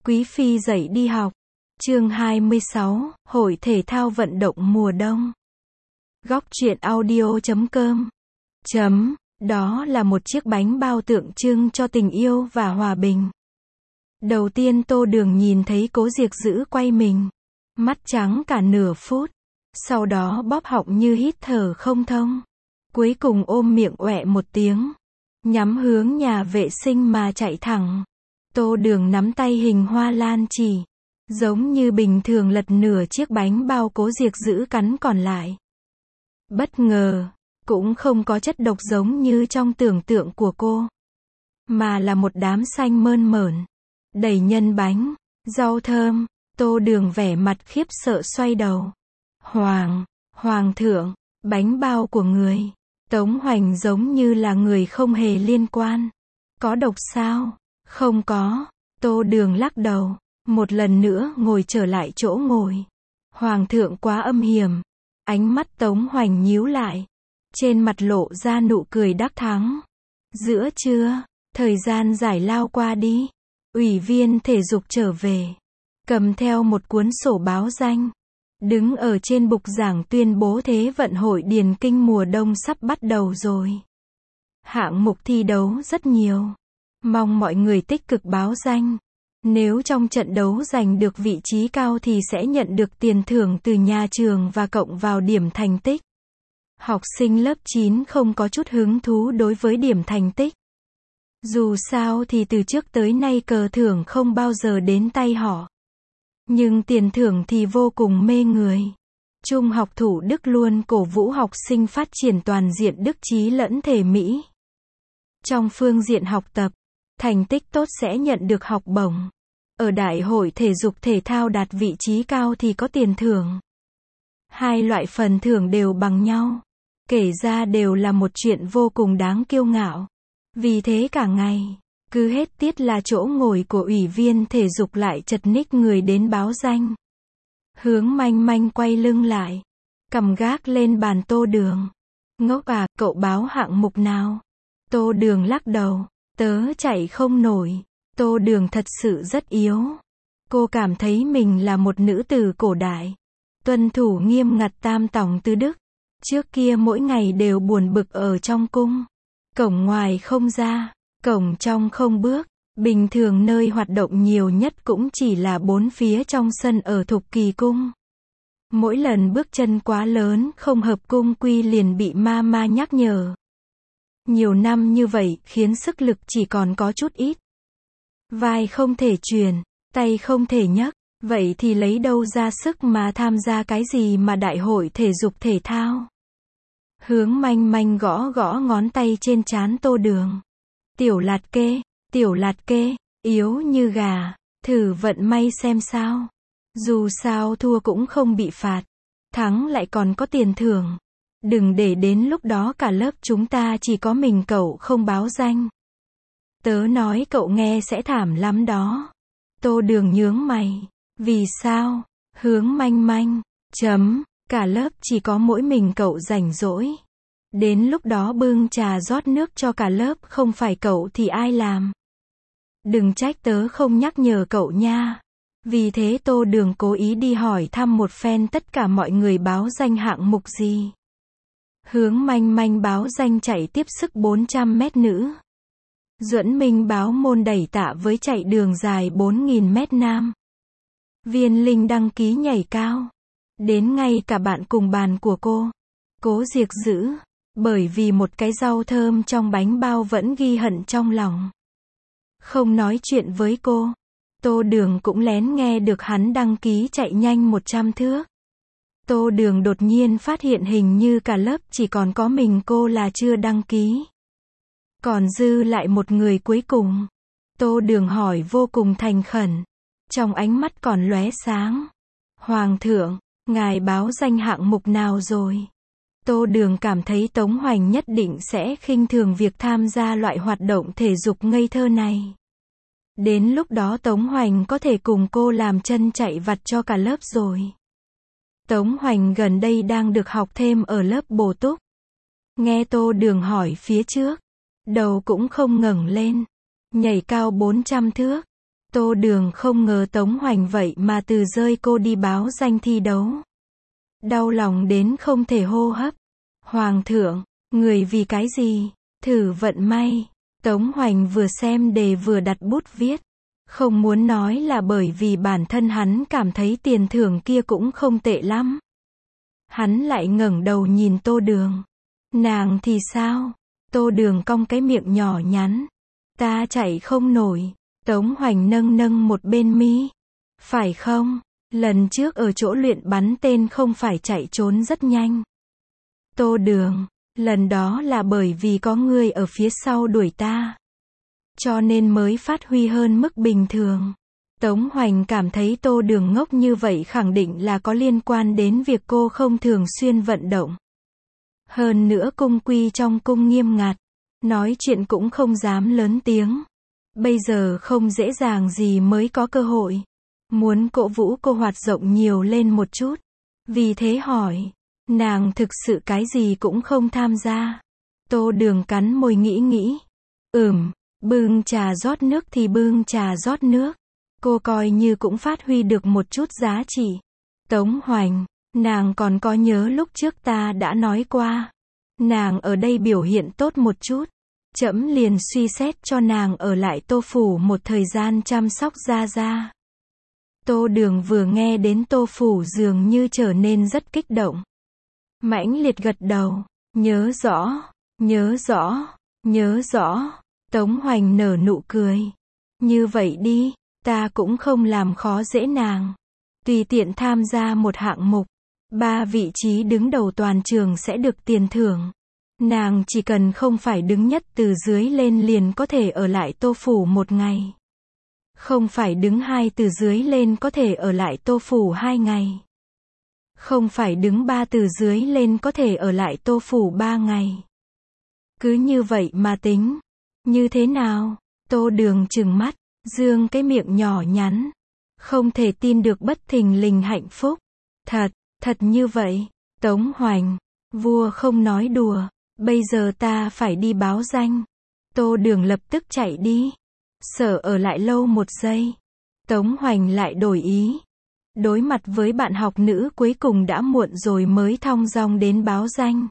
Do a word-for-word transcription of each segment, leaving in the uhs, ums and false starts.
Quý phi dậy đi học. Chương hai mươi sáu, Hội thể thao vận động mùa đông. Góc truyện audio chấm com. Chấm, đó là một chiếc bánh bao tượng trưng cho tình yêu và hòa bình. Đầu tiên Tô Đường nhìn thấy Cố Diệc Dữ quay mình, mắt trắng cả nửa phút, sau đó bóp họng như hít thở không thông, cuối cùng ôm miệng oẹ một tiếng, nhắm hướng nhà vệ sinh mà chạy thẳng. Tô Đường nắm tay hình hoa lan chỉ, giống như bình thường lật nửa chiếc bánh bao Cố Diệc Dữ cắn còn lại. Bất ngờ, cũng không có chất độc giống như trong tưởng tượng của cô, mà là một đám xanh mơn mởn, đầy nhân bánh, rau thơm. Tô Đường vẻ mặt khiếp sợ xoay đầu. Hoàng, Hoàng thượng, bánh bao của người. Tống Hoành giống như là người không hề liên quan. Có độc sao? Không có. Tô Đường lắc đầu, một lần nữa ngồi trở lại chỗ ngồi. Hoàng thượng quá âm hiểm. Ánh mắt Tống Hoành nhíu lại, trên mặt lộ ra nụ cười đắc thắng. Giữa trưa, thời gian giải lao qua đi. Ủy viên thể dục trở về, cầm theo một cuốn sổ báo danh, đứng ở trên bục giảng tuyên bố Thế vận hội điền kinh mùa đông sắp bắt đầu rồi. Hạng mục thi đấu rất nhiều, mong mọi người tích cực báo danh. Nếu trong trận đấu giành được vị trí cao thì sẽ nhận được tiền thưởng từ nhà trường và cộng vào điểm thành tích. Học sinh lớp chín không có chút hứng thú đối với điểm thành tích. Dù sao thì từ trước tới nay cờ thưởng không bao giờ đến tay họ. Nhưng tiền thưởng thì vô cùng mê người. Trung học Thủ Đức luôn cổ vũ học sinh phát triển toàn diện đức trí lẫn thể mỹ. Trong phương diện học tập, thành tích tốt sẽ nhận được học bổng. Ở đại hội thể dục thể thao đạt vị trí cao thì có tiền thưởng. Hai loại phần thưởng đều bằng nhau. Kể ra đều là một chuyện vô cùng đáng kiêu ngạo. Vì thế cả ngày, cứ hết tiết là chỗ ngồi của ủy viên thể dục lại chật ních người đến báo danh. Hướng Manh Manh quay lưng lại, cầm gác lên bàn Tô Đường. Ngốc à, cậu báo hạng mục nào? Tô Đường lắc đầu, tớ chạy không nổi. Tô Đường thật sự rất yếu. Cô cảm thấy mình là một nữ tử cổ đại, tuân thủ nghiêm ngặt tam tòng tứ đức. Trước kia mỗi ngày đều buồn bực ở trong cung. Cổng ngoài không ra, cổng trong không bước. Bình thường nơi hoạt động nhiều nhất cũng chỉ là bốn phía trong sân ở Thục Kỳ Cung. Mỗi lần bước chân quá lớn không hợp cung quy liền bị ma ma nhắc nhở. Nhiều năm như vậy khiến sức lực chỉ còn có chút ít. Vai không thể truyền, tay không thể nhấc, vậy thì lấy đâu ra sức mà tham gia cái gì mà đại hội thể dục thể thao. Hướng Manh Manh gõ gõ ngón tay trên trán Tô Đường. Tiểu Lạt Kê, Tiểu Lạt Kê, yếu như gà, thử vận may xem sao. Dù sao thua cũng không bị phạt, thắng lại còn có tiền thưởng. Đừng để đến lúc đó cả lớp chúng ta chỉ có mình cậu không báo danh. Tớ nói cậu nghe sẽ thảm lắm đó. Tô Đường nhướng mày. Vì sao? Hướng Manh Manh. Chấm. Cả lớp chỉ có mỗi mình cậu rảnh rỗi. Đến lúc đó bưng trà rót nước cho cả lớp không phải cậu thì ai làm? Đừng trách tớ không nhắc nhở cậu nha. Vì thế Tô Đường cố ý đi hỏi thăm một phen tất cả mọi người báo danh hạng mục gì. Hướng Manh Manh báo danh chạy tiếp sức bốn trăm mét nữ. Duẫn Minh báo môn đẩy tạ với chạy đường dài bốn nghìn mét nam. Viên Linh đăng ký nhảy cao. Đến ngay cả bạn cùng bàn của cô, Cố Diệc Dữ, bởi vì một cái rau thơm trong bánh bao vẫn ghi hận trong lòng. Không nói chuyện với cô, Tô Đường cũng lén nghe được hắn đăng ký chạy nhanh một trăm thước. Tô Đường đột nhiên phát hiện hình như cả lớp chỉ còn có mình cô là chưa đăng ký. Còn dư lại một người cuối cùng. Tô Đường hỏi vô cùng thành khẩn, trong ánh mắt còn lóe sáng. Hoàng thượng, ngài báo danh hạng mục nào rồi? Tô Đường cảm thấy Tống Hoành nhất định sẽ khinh thường việc tham gia loại hoạt động thể dục ngây thơ này. Đến lúc đó Tống Hoành có thể cùng cô làm chân chạy vặt cho cả lớp rồi. Tống Hoành gần đây đang được học thêm ở lớp bổ túc. Nghe Tô Đường hỏi phía trước, đầu cũng không ngẩng lên. Nhảy cao bốn trăm thước. Tô Đường không ngờ Tống Hoành vậy mà từ rơi cô đi báo danh thi đấu. Đau lòng đến không thể hô hấp. Hoàng thượng, người vì cái gì? Thử vận may. Tống Hoành vừa xem đề vừa đặt bút viết. Không muốn nói là bởi vì bản thân hắn cảm thấy tiền thưởng kia cũng không tệ lắm. Hắn lại ngẩng đầu nhìn Tô Đường. Nàng thì sao? Tô Đường cong cái miệng nhỏ nhắn. Ta chạy không nổi. Tống Hoành nâng nâng một bên mi. Phải không? Lần trước ở chỗ luyện bắn tên không phải chạy trốn rất nhanh. Tô Đường, lần đó là bởi vì có người ở phía sau đuổi ta. Cho nên mới phát huy hơn mức bình thường. Tống Hoành cảm thấy Tô Đường ngốc như vậy khẳng định là có liên quan đến việc cô không thường xuyên vận động. Hơn nữa cung quy trong cung nghiêm ngặt. Nói chuyện cũng không dám lớn tiếng. Bây giờ không dễ dàng gì mới có cơ hội. Muốn cổ vũ cô hoạt rộng nhiều lên một chút. Vì thế hỏi. Nàng thực sự cái gì cũng không tham gia. Tô Đường cắn môi nghĩ nghĩ. Ừm, bưng trà rót nước thì bưng trà rót nước. Cô coi như cũng phát huy được một chút giá trị. Tống Hoành, nàng còn có nhớ lúc trước ta đã nói qua. Nàng ở đây biểu hiện tốt một chút. Trẫm liền suy xét cho nàng ở lại Tô Phủ một thời gian chăm sóc Gia Gia. Tô Đường vừa nghe đến Tô Phủ dường như trở nên rất kích động. Mãnh liệt gật đầu. Nhớ rõ, nhớ rõ, nhớ rõ. Tống Hoành nở nụ cười. Như vậy đi, ta cũng không làm khó dễ nàng. Tùy tiện tham gia một hạng mục. Ba vị trí đứng đầu toàn trường sẽ được tiền thưởng. Nàng chỉ cần không phải đứng nhất từ dưới lên liền có thể ở lại Tô Phủ một ngày. Không phải đứng hai từ dưới lên có thể ở lại Tô Phủ hai ngày. Không phải đứng ba từ dưới lên có thể ở lại Tô Phủ ba ngày. Cứ như vậy mà tính. Như thế nào? Tô Đường trừng mắt, dương cái miệng nhỏ nhắn. Không thể tin được bất thình lình hạnh phúc. Thật, thật như vậy. Tống Hoành, vua không nói đùa. Bây giờ ta phải đi báo danh. Tô Đường lập tức chạy đi. Sợ ở lại lâu một giây. Tống Hoành lại đổi ý. Đối mặt với bạn học nữ cuối cùng đã muộn rồi mới thong dong đến báo danh.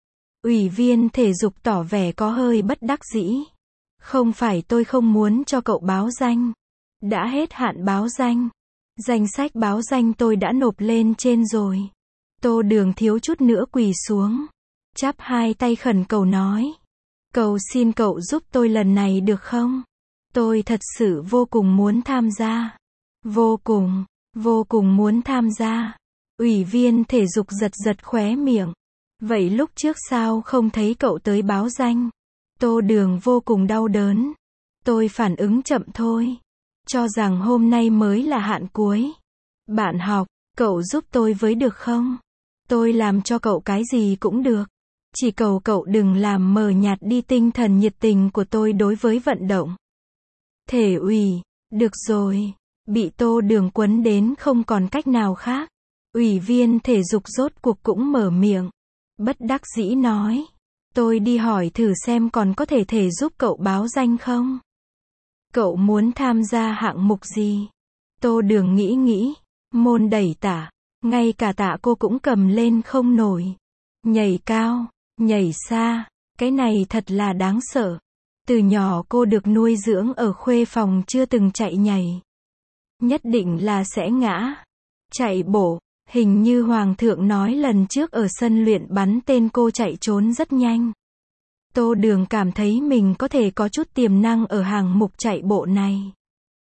Ủy viên thể dục tỏ vẻ có hơi bất đắc dĩ. Không phải tôi không muốn cho cậu báo danh. Đã hết hạn báo danh. Danh sách báo danh tôi đã nộp lên trên rồi. Tô Đường thiếu chút nữa quỳ xuống. Chắp hai tay khẩn cầu nói. Cầu xin cậu giúp tôi lần này được không? Tôi thật sự vô cùng muốn tham gia. Vô cùng, vô cùng muốn tham gia. Ủy viên thể dục giật giật khóe miệng. Vậy lúc trước sao không thấy cậu tới báo danh? Tô Đường vô cùng đau đớn. Tôi phản ứng chậm thôi. Cho rằng hôm nay mới là hạn cuối. Bạn học, cậu giúp tôi với được không? Tôi làm cho cậu cái gì cũng được. Chỉ cầu cậu đừng làm mờ nhạt đi tinh thần nhiệt tình của tôi đối với vận động. Thể ủy, được rồi. Bị Tô Đường quấn đến không còn cách nào khác. Ủy viên thể dục rốt cuộc cũng mở miệng. Bất đắc dĩ nói. Tôi đi hỏi thử xem còn có thể thể giúp cậu báo danh không? Cậu muốn tham gia hạng mục gì? Tô Đường nghĩ nghĩ. Môn đẩy tạ. Ngay cả tạ cô cũng cầm lên không nổi. Nhảy cao, nhảy xa. Cái này thật là đáng sợ. Từ nhỏ cô được nuôi dưỡng ở khuê phòng chưa từng chạy nhảy. Nhất định là sẽ ngã. Chạy bộ. Hình như Hoàng thượng nói lần trước ở sân luyện bắn tên cô chạy trốn rất nhanh. Tô Đường cảm thấy mình có thể có chút tiềm năng ở hàng mục chạy bộ này.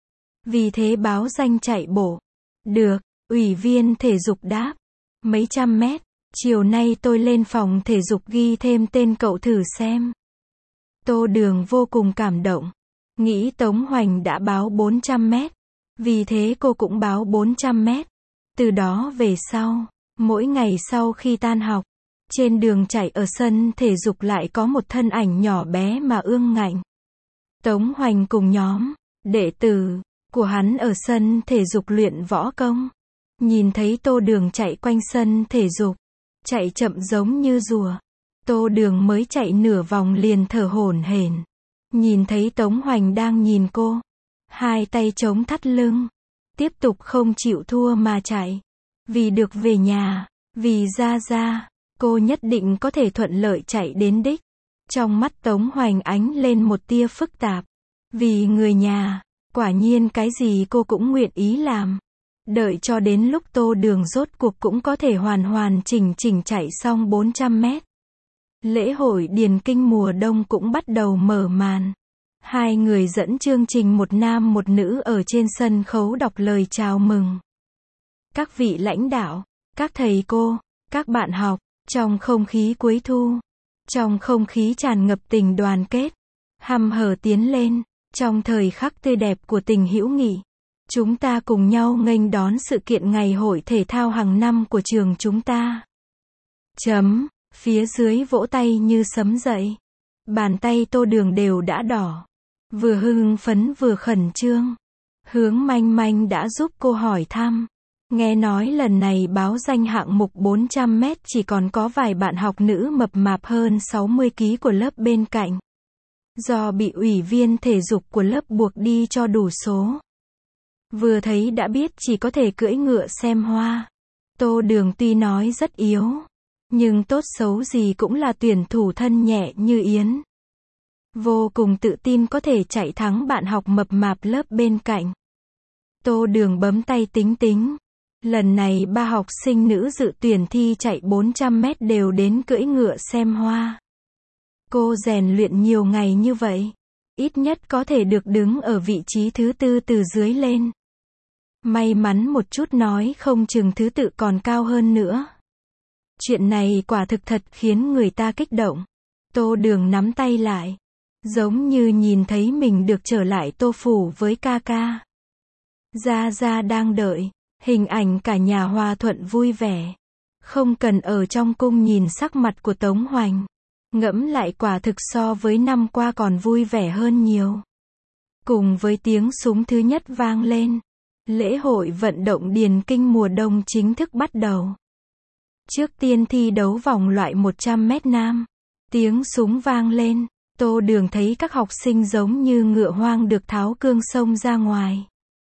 Vì thế báo danh chạy bộ. Được, ủy viên thể dục đáp. Mấy trăm mét, chiều nay tôi lên phòng thể dục ghi thêm tên cậu thử xem. Tô Đường vô cùng cảm động. Nghĩ Tống Hoành đã báo bốn trăm mét. Vì thế cô cũng báo bốn trăm mét. Từ đó về sau, mỗi ngày sau khi tan học, trên đường chạy ở sân thể dục lại có một thân ảnh nhỏ bé mà ương ngạnh. Tống Hoành cùng nhóm đệ tử của hắn ở sân thể dục luyện võ công. Nhìn thấy Tô Đường chạy quanh sân thể dục, chạy chậm giống như rùa. Tô Đường mới chạy nửa vòng liền thở hổn hển. Nhìn thấy Tống Hoành đang nhìn cô, Hai tay chống thắt lưng. Tiếp tục không chịu thua mà chạy. Vì được về nhà. Vì Gia Gia. Cô nhất định có thể thuận lợi chạy đến đích. Trong mắt Tống Hoành ánh lên một tia phức tạp. Vì người nhà. Quả nhiên cái gì cô cũng nguyện ý làm. Đợi cho đến lúc Tô Đường rốt cuộc cũng có thể hoàn hoàn chỉnh chỉnh chạy xong bốn trăm mét. Lễ hội điền kinh mùa đông cũng bắt đầu mở màn. Hai người dẫn chương trình một nam một nữ ở trên sân khấu đọc lời chào mừng. Các vị lãnh đạo, các thầy cô, các bạn học, trong không khí cuối thu, trong không khí tràn ngập tình đoàn kết, hăm hở tiến lên, trong thời khắc tươi đẹp của tình hữu nghị, chúng ta cùng nhau nghênh đón sự kiện ngày hội thể thao hàng năm của trường chúng ta. Chấm, phía dưới vỗ tay như sấm dậy. Bàn tay Tô Đường đều đã đỏ. Vừa hưng phấn vừa khẩn trương. Hướng Manh Manh đã giúp cô hỏi thăm. Nghe nói lần này báo danh hạng mục bốn trăm mét chỉ còn có vài bạn học nữ mập mạp hơn sáu mươi ki lô gam của lớp bên cạnh. Do bị ủy viên thể dục của lớp buộc đi cho đủ số. Vừa thấy đã biết chỉ có thể cưỡi ngựa xem hoa. Tô Đường tuy nói rất yếu, nhưng tốt xấu gì cũng là tuyển thủ thân nhẹ như yến. Vô cùng tự tin có thể chạy thắng bạn học mập mạp lớp bên cạnh. Tô Đường bấm tay tính tính. Lần này ba học sinh nữ dự tuyển thi chạy bốn trăm mét đều đến cưỡi ngựa xem hoa. Cô rèn luyện nhiều ngày như vậy, ít nhất có thể được đứng ở vị trí thứ tư từ dưới lên. May mắn một chút nói không chừng thứ tự còn cao hơn nữa. Chuyện này quả thực thật khiến người ta kích động. Tô Đường nắm tay lại, giống như nhìn thấy mình được trở lại Tô phủ với ca ca. Gia Gia đang đợi, hình ảnh cả nhà hòa thuận vui vẻ. Không cần ở trong cung nhìn sắc mặt của Tống Hoành. Ngẫm lại quả thực so với năm qua còn vui vẻ hơn nhiều. Cùng với tiếng súng thứ nhất vang lên, lễ hội vận động điền kinh mùa đông chính thức bắt đầu. Trước tiên thi đấu vòng loại một trăm mét nam. Tiếng súng vang lên, Tô Đường thấy các học sinh giống như ngựa hoang được tháo cương xông ra ngoài.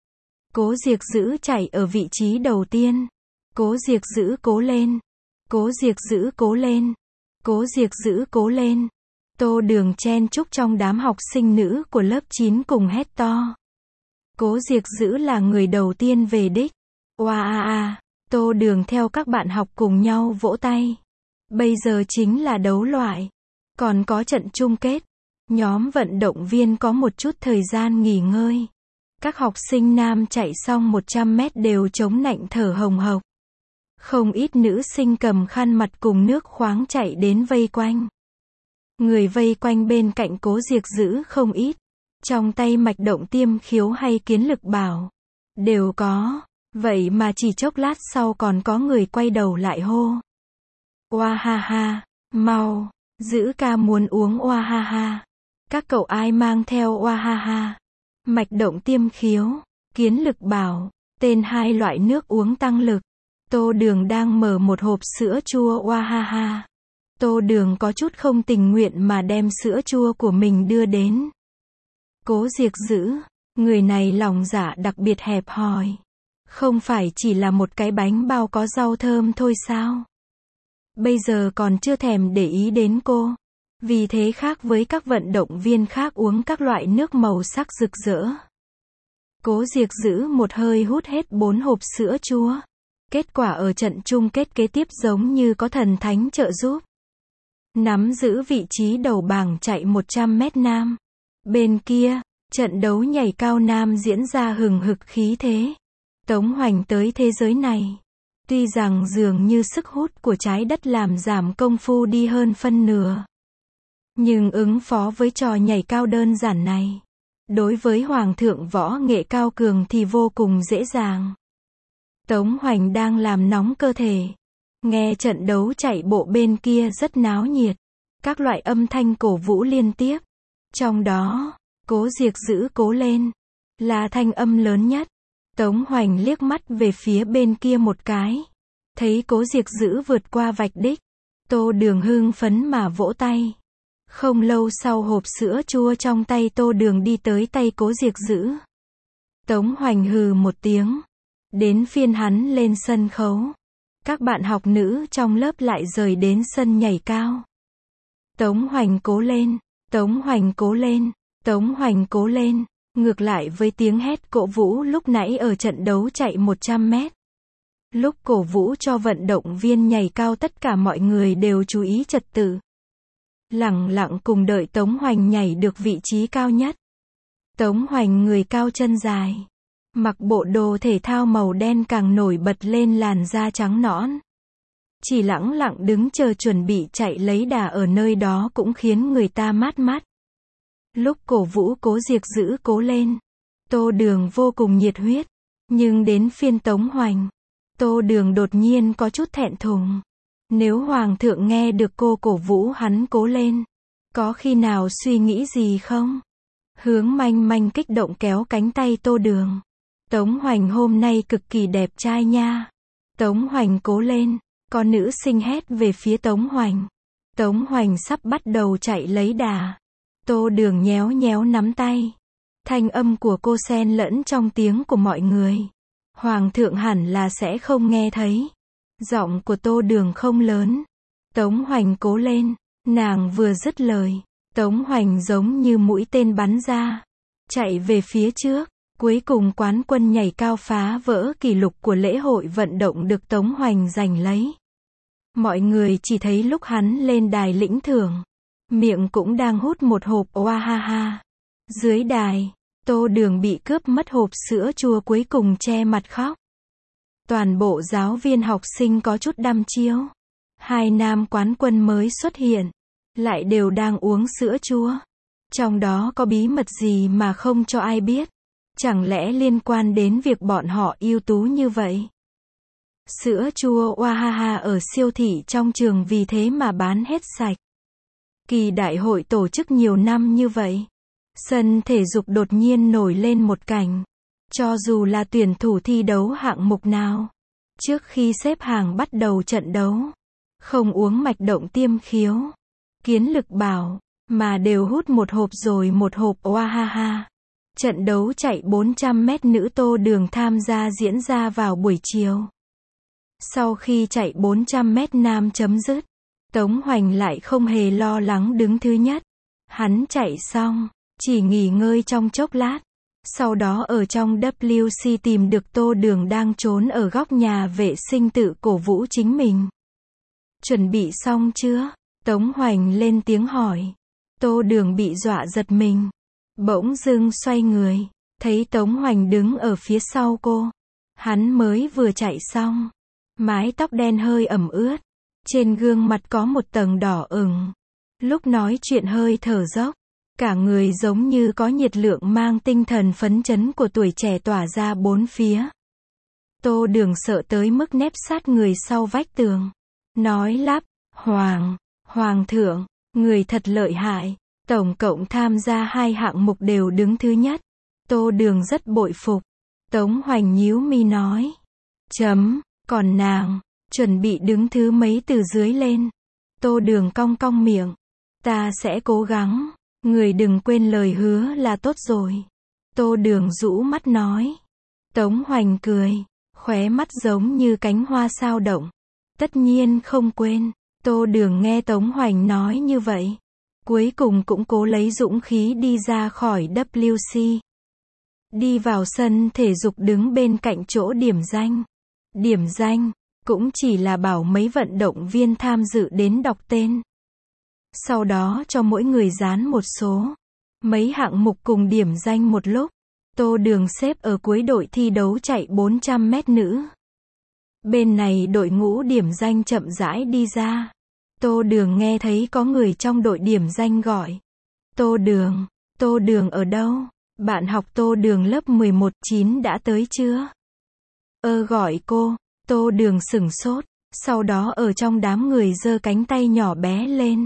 Cố Diệc Dữ chạy ở vị trí đầu tiên. Cố Diệc Dữ cố lên. Cố Diệc Dữ cố lên. Cố Diệc Dữ cố lên. Tô Đường chen chúc trong đám học sinh nữ của lớp chín cùng hét to. Cố Diệc Dữ là người đầu tiên về đích. Oa a a, Tô Đường theo các bạn học cùng nhau vỗ tay. Bây giờ chính là đấu loại. Còn có trận chung kết. Nhóm vận động viên có một chút thời gian nghỉ ngơi. Các học sinh nam chạy xong một trăm mét đều chống nạnh thở hồng hộc. Không ít nữ sinh cầm khăn mặt cùng nước khoáng chạy đến vây quanh. Người vây quanh bên cạnh Cố Diệc Dữ không ít. Trong tay mạch động tiêm khiếu hay kiến lực bảo. Đều có. Vậy mà chỉ chốc lát sau còn có người quay đầu lại hô. Oa ha ha, mau, Dữ ca muốn uống oa ha ha. Các cậu ai mang theo oa ha ha? Mạch động tiêm khiếu, kiến lực bảo, tên hai loại nước uống tăng lực. Tô Đường đang mở một hộp sữa chua oa ha ha. Tô Đường có chút không tình nguyện mà đem sữa chua của mình đưa đến. Cố Diệc Dữ, người này lòng dạ đặc biệt hẹp hòi. Không phải chỉ là một cái bánh bao có rau thơm thôi sao? Bây giờ còn chưa thèm để ý đến cô. Vì thế khác với các vận động viên khác uống các loại nước màu sắc rực rỡ. Cố Diệc Dữ một hơi hút hết bốn hộp sữa chua. Kết quả ở trận chung kết kế tiếp giống như có thần thánh trợ giúp. Nắm giữ vị trí đầu bảng chạy một trăm mét nam. Bên kia, trận đấu nhảy cao nam diễn ra hừng hực khí thế. Tống Hoành tới thế giới này. Tuy rằng dường như sức hút của trái đất làm giảm công phu đi hơn phân nửa. Nhưng ứng phó với trò nhảy cao đơn giản này, đối với Hoàng thượng võ nghệ cao cường thì vô cùng dễ dàng. Tống Hoành đang làm nóng cơ thể. Nghe trận đấu chạy bộ bên kia rất náo nhiệt. Các loại âm thanh cổ vũ liên tiếp. Trong đó, Cố Diệc Dữ cố lên. Là thanh âm lớn nhất. Tống Hoành liếc mắt về phía bên kia một cái. Thấy Cố Diệc Dữ vượt qua vạch đích. Tô Đường hưng phấn mà vỗ tay. Không lâu sau hộp sữa chua trong tay Tô Đường đi tới tay Cố Diệc Dữ. Tống Hoành hừ một tiếng. Đến phiên hắn lên sân khấu. Các bạn học nữ trong lớp lại rời đến sân nhảy cao. Tống Hoành cố lên, Tống Hoành cố lên, Tống Hoành cố lên. Ngược lại với tiếng hét cổ vũ lúc nãy ở trận đấu chạy một trăm mét. Lúc cổ vũ cho vận động viên nhảy cao, tất cả mọi người đều chú ý trật tự. Lẳng lặng cùng đợi Tống Hoành nhảy được vị trí cao nhất. Tống Hoành người cao chân dài, mặc bộ đồ thể thao màu đen càng nổi bật lên làn da trắng nõn. Chỉ lẳng lặng đứng chờ chuẩn bị chạy lấy đà ở nơi đó cũng khiến người ta mát mắt. Lúc cổ vũ Cố Diệc giữ cố lên, Tô Đường vô cùng nhiệt huyết. Nhưng đến phiên Tống Hoành, Tô Đường đột nhiên có chút thẹn thùng. Nếu Hoàng thượng nghe được cô cổ vũ hắn cố lên, có khi nào suy nghĩ gì không? Hướng Manh Manh kích động kéo cánh tay Tô Đường. Tống Hoành hôm nay cực kỳ đẹp trai nha. Tống Hoành cố lên. Có nữ sinh hét về phía Tống Hoành. Tống Hoành sắp bắt đầu chạy lấy đà. Tô Đường nhéo nhéo nắm tay. Thanh âm của cô xen lẫn trong tiếng của mọi người. Hoàng thượng hẳn là sẽ không nghe thấy. Giọng của Tô Đường không lớn. Tống Hoành cố lên. Nàng vừa dứt lời, Tống Hoành giống như mũi tên bắn ra, chạy về phía trước. Cuối cùng quán quân nhảy cao phá vỡ kỷ lục của lễ hội vận động được Tống Hoành giành lấy. Mọi người chỉ thấy lúc hắn lên đài lĩnh thưởng, miệng cũng đang hút một hộp Oahaha. Dưới đài, Tô Đường bị cướp mất hộp sữa chua cuối cùng che mặt khóc. Toàn bộ giáo viên học sinh có chút đăm chiêu. Hai nam quán quân mới xuất hiện, lại đều đang uống sữa chua. Trong đó có bí mật gì mà không cho ai biết? Chẳng lẽ liên quan đến việc bọn họ ưu tú như vậy? Sữa chua Oahaha ở siêu thị trong trường vì thế mà bán hết sạch. Kỳ đại hội tổ chức nhiều năm như vậy, sân thể dục đột nhiên nổi lên một cảnh. Cho dù là tuyển thủ thi đấu hạng mục nào, trước khi xếp hàng bắt đầu trận đấu, không uống mạch động tiêm khiếu, kiến lực bảo, mà đều hút một hộp rồi một hộp Oahaha. Trận đấu chạy bốn trăm mét nữ Tô Đường tham gia diễn ra vào buổi chiều. Sau khi chạy bốn trăm mét nam chấm dứt, Tống Hoành lại không hề lo lắng đứng thứ nhất. Hắn chạy xong, chỉ nghỉ ngơi trong chốc lát. Sau đó ở trong W C tìm được Tô Đường đang trốn ở góc nhà vệ sinh tự cổ vũ chính mình. Chuẩn bị xong chưa? Tống Hoành lên tiếng hỏi. Tô Đường bị dọa giật mình. Bỗng dưng xoay người, thấy Tống Hoành đứng ở phía sau cô. Hắn mới vừa chạy xong. Mái tóc đen hơi ẩm ướt. Trên gương mặt có một tầng đỏ ửng. Lúc nói chuyện hơi thở dốc. Cả người giống như có nhiệt lượng mang tinh thần phấn chấn của tuổi trẻ tỏa ra bốn phía. Tô Đường sợ tới mức nép sát người sau vách tường. Nói lắp, Hoàng, Hoàng thượng, người thật lợi hại. Tổng cộng tham gia hai hạng mục đều đứng thứ nhất. Tô Đường rất bội phục. Tống Hoành nhíu mi nói. Chấm, còn nàng, chuẩn bị đứng thứ mấy từ dưới lên. Tô Đường cong cong miệng. Ta sẽ cố gắng. Người đừng quên lời hứa là tốt rồi. Tô Đường rũ mắt nói. Tống Hoành cười, khóe mắt giống như cánh hoa sao động. Tất nhiên không quên. Tô Đường nghe Tống Hoành nói như vậy, cuối cùng cũng cố lấy dũng khí đi ra khỏi W C. Đi vào sân thể dục đứng bên cạnh chỗ điểm danh. Điểm danh, cũng chỉ là bảo mấy vận động viên tham dự đến đọc tên. Sau đó cho mỗi người dán một số. Mấy hạng mục cùng điểm danh một lúc. Tô Đường xếp ở cuối đội thi đấu chạy bốn trăm mét nữ. Bên này đội ngũ điểm danh chậm rãi đi ra. Tô Đường nghe thấy có người trong đội điểm danh gọi. Tô Đường, Tô Đường ở đâu? Bạn học Tô Đường lớp mười một chín đã tới chưa? Ơ gọi cô. Tô Đường sửng sốt. Sau đó ở trong đám người giơ cánh tay nhỏ bé lên.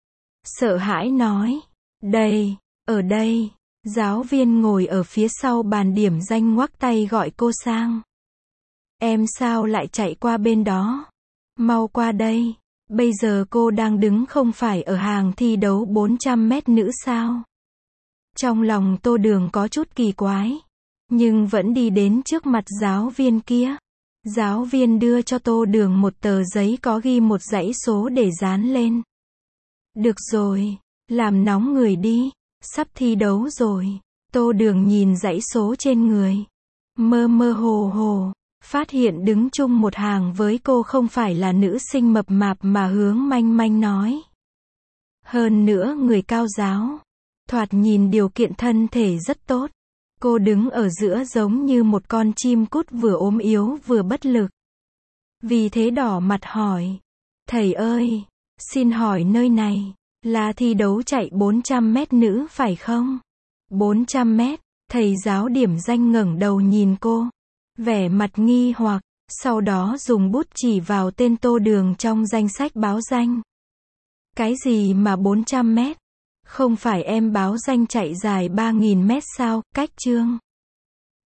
Sợ hãi nói. Đây, ở đây. Giáo viên ngồi ở phía sau bàn điểm danh ngoắc tay gọi cô sang. Em sao lại chạy qua bên đó? Mau qua đây. Bây giờ cô đang đứng không phải ở hàng thi đấu bốn trăm mét nữ sao? Trong lòng Tô Đường có chút kỳ quái. nhưng vẫn đi đến trước mặt giáo viên kia. Giáo viên đưa cho Tô Đường một tờ giấy có ghi một dãy số để dán lên. Được rồi, làm nóng người đi, sắp thi đấu rồi. Tô Đường nhìn dãy số trên người, mơ mơ hồ hồ, phát hiện đứng chung một hàng với cô không phải là nữ sinh mập mạp mà Hướng Manh Manh nói. Hơn nữa người cao ráo, thoạt nhìn điều kiện thân thể rất tốt. Cô đứng ở giữa giống như một con chim cút vừa ốm yếu vừa bất lực. Vì thế đỏ mặt hỏi, thầy ơi, xin hỏi nơi này là thi đấu chạy bốn trăm mét nữ phải không? bốn trăm mét, thầy giáo điểm danh ngẩng đầu nhìn cô, vẻ mặt nghi hoặc, sau đó dùng bút chỉ vào tên Tô Đường trong danh sách báo danh. Cái gì mà bốn trăm mét? Không phải em báo danh chạy dài ba nghìn mét sao, cách chương.